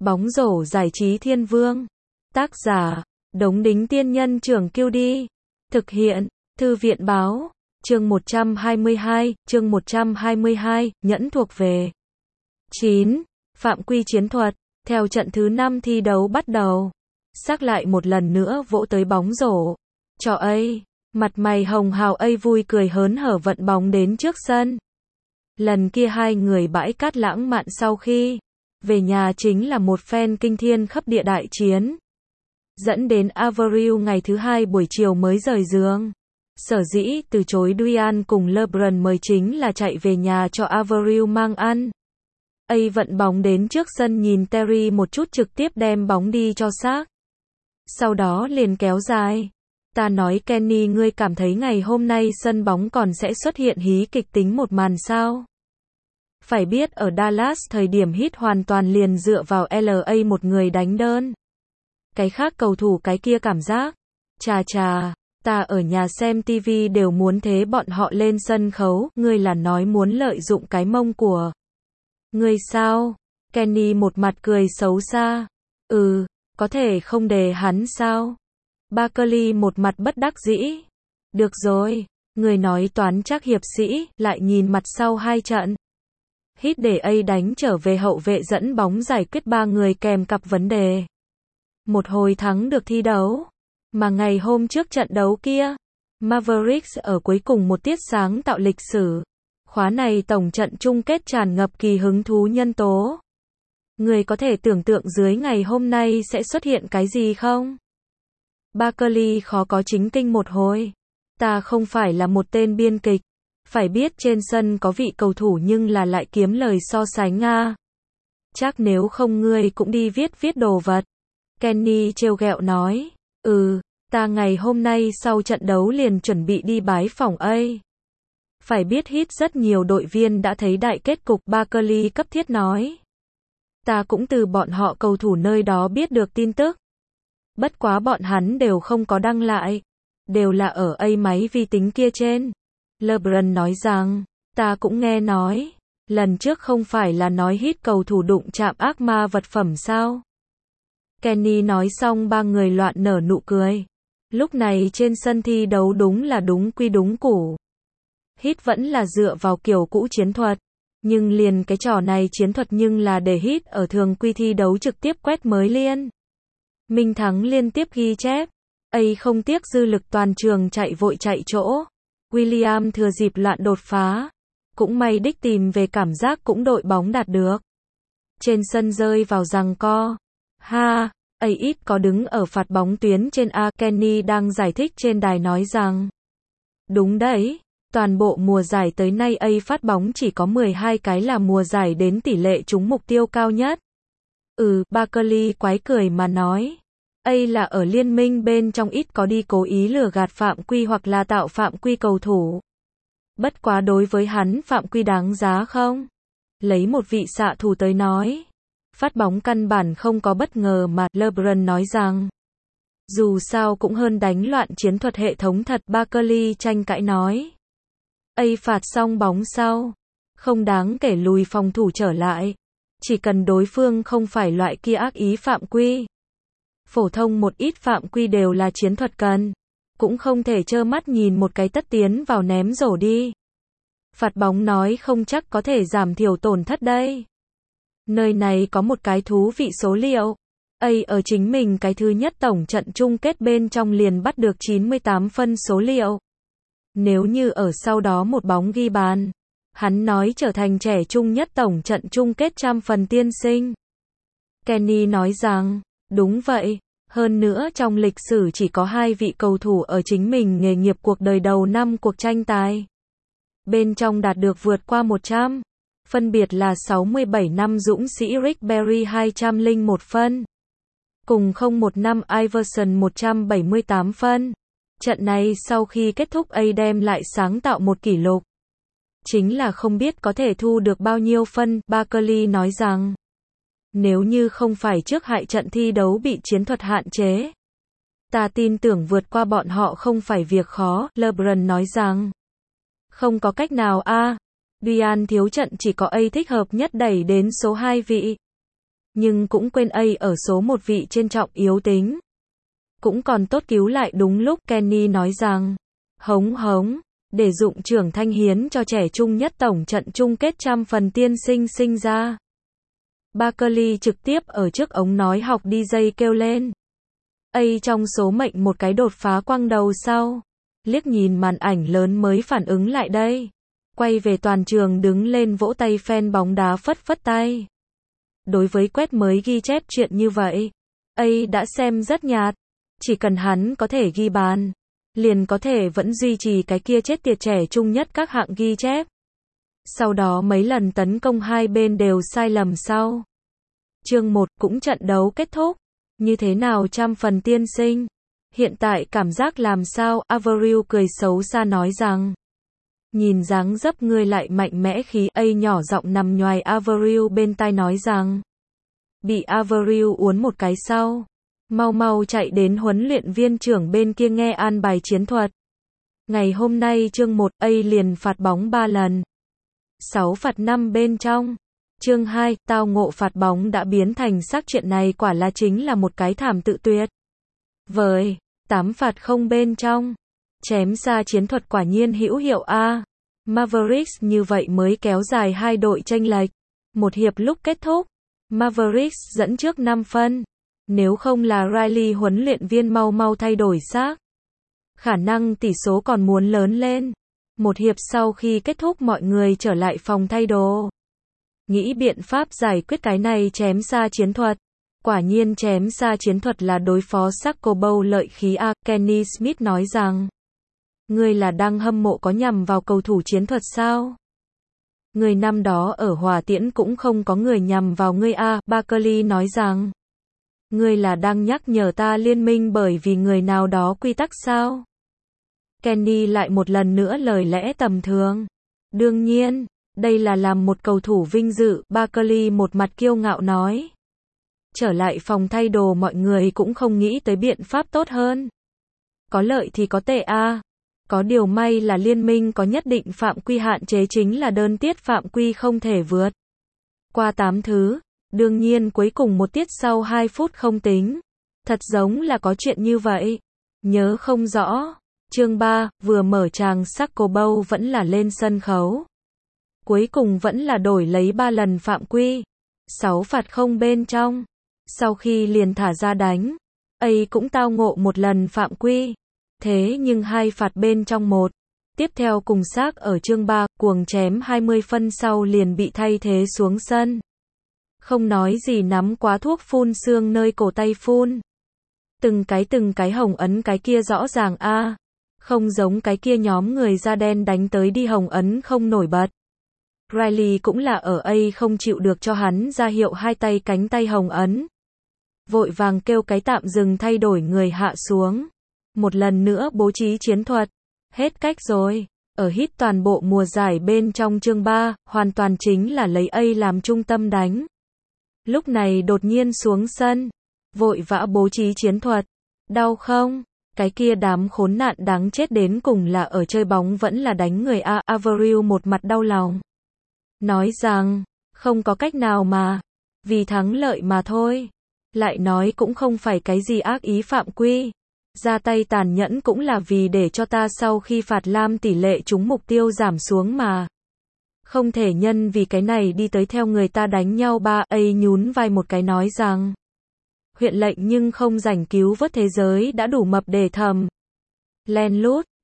Bóng rổ giải trí thiên vương. Tác giả, Đống Đính Tiên Nhân Trưởng Kiêu Đi. Thực hiện, Thư viện Báo. Chương 122, nhẫn thuộc về. 9. Phạm quy chiến thuật. Theo trận thứ 5 thi đấu bắt đầu, Sắc lại một lần nữa vỗ tới bóng rổ. Cho A. Mặt mày hồng hào A vui cười hớn hở vận bóng đến trước sân. Lần kia hai người bãi cát lãng mạn sau khi về nhà chính là một phen kinh thiên khắp địa đại chiến. Dẫn đến Avril ngày thứ hai buổi chiều mới rời giường. Sở dĩ từ chối Dwyane cùng LeBron mời chính là chạy về nhà cho Avril mang ăn. A vận bóng đến trước sân nhìn Terry một chút trực tiếp đem bóng đi cho Shaq. Sau đó liền kéo dài. Ta nói Kenny, ngươi cảm thấy ngày hôm nay sân bóng còn sẽ xuất hiện hí kịch tính một màn sao? Phải biết ở Dallas thời điểm Heat hoàn toàn liền dựa vào LA một người đánh đơn. Cái khác cầu thủ cái kia cảm giác. Chà, ta ở nhà xem TV đều muốn thế bọn họ lên sân khấu. Ngươi là nói muốn lợi dụng cái mông của ngươi sao? Kenny một mặt cười xấu xa. Có thể không đề hắn sao? Barkley một mặt bất đắc dĩ. Được rồi, người nói toán chắc hiệp sĩ, lại nhìn mặt sau hai trận. Heat để A đánh trở về hậu vệ dẫn bóng giải quyết ba người kèm cặp vấn đề. Một hồi thắng được thi đấu. Mà ngày hôm trước trận đấu kia, Mavericks ở cuối cùng một tiết sáng tạo lịch sử. Khóa này tổng trận chung kết tràn ngập kỳ hứng thú nhân tố. Người có thể tưởng tượng dưới ngày hôm nay sẽ xuất hiện cái gì không? Barkley khó có chính kinh một hồi. Ta không phải là một tên biên kịch. Phải biết trên sân có vị cầu thủ nhưng là lại kiếm lời so sánh a. Chắc nếu không ngươi cũng đi viết đồ vật. Kenny trêu ghẹo nói. Ta ngày hôm nay sau trận đấu liền chuẩn bị đi bái phỏng A. Phải biết Heat rất nhiều đội viên đã thấy đại kết cục, Barkley cấp thiết nói. Ta cũng từ bọn họ cầu thủ nơi đó biết được tin tức. Bất quá bọn hắn đều không có đăng lại. Đều là ở A máy vi tính kia trên. LeBron nói rằng, ta cũng nghe nói. Lần trước không phải là nói Heat cầu thủ đụng chạm ác ma vật phẩm sao? Kenny nói xong ba người loạn nở nụ cười. Lúc này trên sân thi đấu đúng là đúng quy đúng củ. Heat vẫn là dựa vào kiểu cũ chiến thuật. Nhưng liền cái trò này chiến thuật nhưng là để Heat ở thường quy thi đấu trực tiếp quét mới liên. Minh thắng liên tiếp ghi chép. A không tiếc dư lực toàn trường chạy vội chạy chỗ. William thừa dịp loạn đột phá. Cũng may đích tìm về cảm giác cũng đội bóng đạt được. Trên sân rơi vào giằng co. A ít có đứng ở phạt bóng tuyến trên A. Kenny đang giải thích trên đài nói rằng. Đúng đấy. Toàn bộ mùa giải tới nay A phát bóng chỉ có 12 cái là mùa giải đến tỷ lệ trúng mục tiêu cao nhất. Barkley quái cười mà nói. A là ở liên minh bên trong ít có đi cố ý lừa gạt phạm quy hoặc là tạo phạm quy cầu thủ. Bất quá đối với hắn phạm quy đáng giá không? Lấy một vị xạ thủ tới nói. Phát bóng căn bản không có bất ngờ mà LeBron nói rằng. Dù sao cũng hơn đánh loạn chiến thuật hệ thống thật, Barkley tranh cãi nói. A phạt xong bóng sau. Không đáng kể lùi phòng thủ trở lại. Chỉ cần đối phương không phải loại kia ác ý phạm quy. Phổ thông một ít phạm quy đều là chiến thuật cần. Cũng không thể trơ mắt nhìn một cái tất tiến vào ném rổ đi. Phạt bóng nói không chắc có thể giảm thiểu tổn thất đây. Nơi này có một cái thú vị số liệu. A ở chính mình cái thứ nhất tổng trận chung kết bên trong liền bắt được 98 phân số liệu. Nếu như ở sau đó một bóng ghi bàn, hắn nói trở thành trẻ trung nhất tổng trận chung kết 100 phần tiên sinh. Kenny nói rằng, đúng vậy. Hơn nữa trong lịch sử chỉ có 2 vị cầu thủ ở chính mình nghề nghiệp cuộc đời đầu năm cuộc tranh tài. Bên trong đạt được vượt qua 100. Phân biệt là 67 năm dũng sĩ Rick Barry 201 phân. Cùng 01 năm Iverson 178 phân. Trận này sau khi kết thúc A đem lại sáng tạo một kỷ lục. Chính là không biết có thể thu được bao nhiêu phân, Barkley nói rằng. Nếu như không phải trước hại trận thi đấu bị chiến thuật hạn chế. Ta tin tưởng vượt qua bọn họ không phải việc khó, LeBron nói rằng. Không có cách nào a. Dwyane thiếu trận chỉ có A thích hợp nhất đẩy đến số 2 vị. Nhưng cũng quên A ở số một vị trên trọng yếu tính. Cũng còn tốt cứu lại đúng lúc, Kenny nói rằng, hống hống, để dụng trưởng thanh hiến cho trẻ trung nhất tổng trận chung kết trăm phần tiên sinh sinh ra. Barkley trực tiếp ở trước ống nói học DJ kêu lên. A trong số mệnh một cái đột phá quăng đầu sau. Liếc nhìn màn ảnh lớn mới phản ứng lại đây. Quay về toàn trường đứng lên vỗ tay, fan bóng đá phất phất tay. Đối với Quét mới ghi chép chuyện như vậy, A đã xem rất nhạt. Chỉ cần hắn có thể ghi bàn, liền có thể vẫn duy trì cái kia chết tiệt trẻ trung nhất các hạng ghi chép. Sau đó mấy lần tấn công hai bên đều sai lầm sau. Chương 1 cũng trận đấu kết thúc. Như thế nào trăm phần tiên sinh? Hiện tại cảm giác làm sao? Avril cười xấu xa nói rằng. Nhìn dáng dấp ngươi lại mạnh mẽ khí. A nhỏ giọng nằm nhoài Avril bên tai nói rằng. Bị Avril uốn một cái sau. Mau mau chạy đến huấn luyện viên trưởng bên kia nghe an bài chiến thuật. Ngày hôm nay chương 1 A liền phạt bóng 3 lần. 6 phạt 5 bên trong. Chương 2, tao ngộ phạt bóng đã biến thành xác, chuyện này quả là chính là một cái thảm tự tuyệt. Với 8 phạt không bên trong. Chém xa chiến thuật quả nhiên hữu hiệu a. Mavericks như vậy mới kéo dài hai đội chênh lệch. Một hiệp lúc kết thúc, Mavericks dẫn trước 5 phân. Nếu không là Riley huấn luyện viên mau mau thay đổi xác, khả năng tỷ số còn muốn lớn lên. Một hiệp sau khi kết thúc mọi người trở lại phòng thay đồ. Nghĩ biện pháp giải quyết cái này chém xa chiến thuật. Quả nhiên chém xa chiến thuật là đối phó Saco Bowl lợi khí a. Kenny Smith nói rằng. Ngươi là đang hâm mộ có nhằm vào cầu thủ chiến thuật sao? Người năm đó ở Hòa Tiễn cũng không có người nhằm vào ngươi a. Barkley nói rằng. Ngươi là đang nhắc nhở ta liên minh bởi vì người nào đó quy tắc sao? Kenny lại một lần nữa lời lẽ tầm thường. Đương nhiên, đây là làm một cầu thủ vinh dự, Barkley một mặt kiêu ngạo nói. Trở lại phòng thay đồ mọi người cũng không nghĩ tới biện pháp tốt hơn. Có lợi thì có tệ a. Có điều may là liên minh có nhất định phạm quy hạn chế, chính là đơn tiết phạm quy không thể vượt qua 8 thứ. Đương nhiên cuối cùng một tiết sau 2 phút không tính. Thật giống là có chuyện như vậy. Nhớ không rõ. Chương 3, vừa mở tràng Saco Bowl vẫn là lên sân khấu. Cuối cùng vẫn là đổi lấy 3 lần phạm quy. 6 phạt không bên trong. Sau khi liền thả ra đánh, A cũng tao ngộ một lần phạm quy. Thế nhưng 2 phạt bên trong một. Tiếp theo cùng xác ở chương 3, cuồng chém 20 phân sau liền bị thay thế xuống sân. Không nói gì nắm quá thuốc phun xương nơi cổ tay phun. Từng cái hồng ấn, cái kia rõ ràng a. Không giống cái kia nhóm người da đen đánh tới đi hồng ấn không nổi bật. Riley cũng là ở A không chịu được cho hắn ra hiệu hai tay cánh tay hồng ấn. Vội vàng kêu cái tạm dừng thay đổi người hạ xuống. Một lần nữa bố trí chiến thuật. Hết cách rồi. Ở hit toàn bộ mùa giải bên trong chương 3, hoàn toàn chính là lấy A làm trung tâm đánh. Lúc này đột nhiên xuống sân. Vội vã bố trí chiến thuật. Đau không? Cái kia đám khốn nạn đáng chết đến cùng là ở chơi bóng vẫn là đánh người a. Avril một mặt đau lòng. Nói rằng, không có cách nào mà. Vì thắng lợi mà thôi. Lại nói cũng không phải cái gì ác ý phạm quy. Ra tay tàn nhẫn cũng là vì để cho ta sau khi phạt lam tỷ lệ trúng mục tiêu giảm xuống mà. Không thể nhân vì cái này đi tới theo người ta đánh nhau ba. A nhún vai một cái nói rằng. Huyện lệnh nhưng không rảnh cứu vớt thế giới đã đủ mập để thầm. Len lút.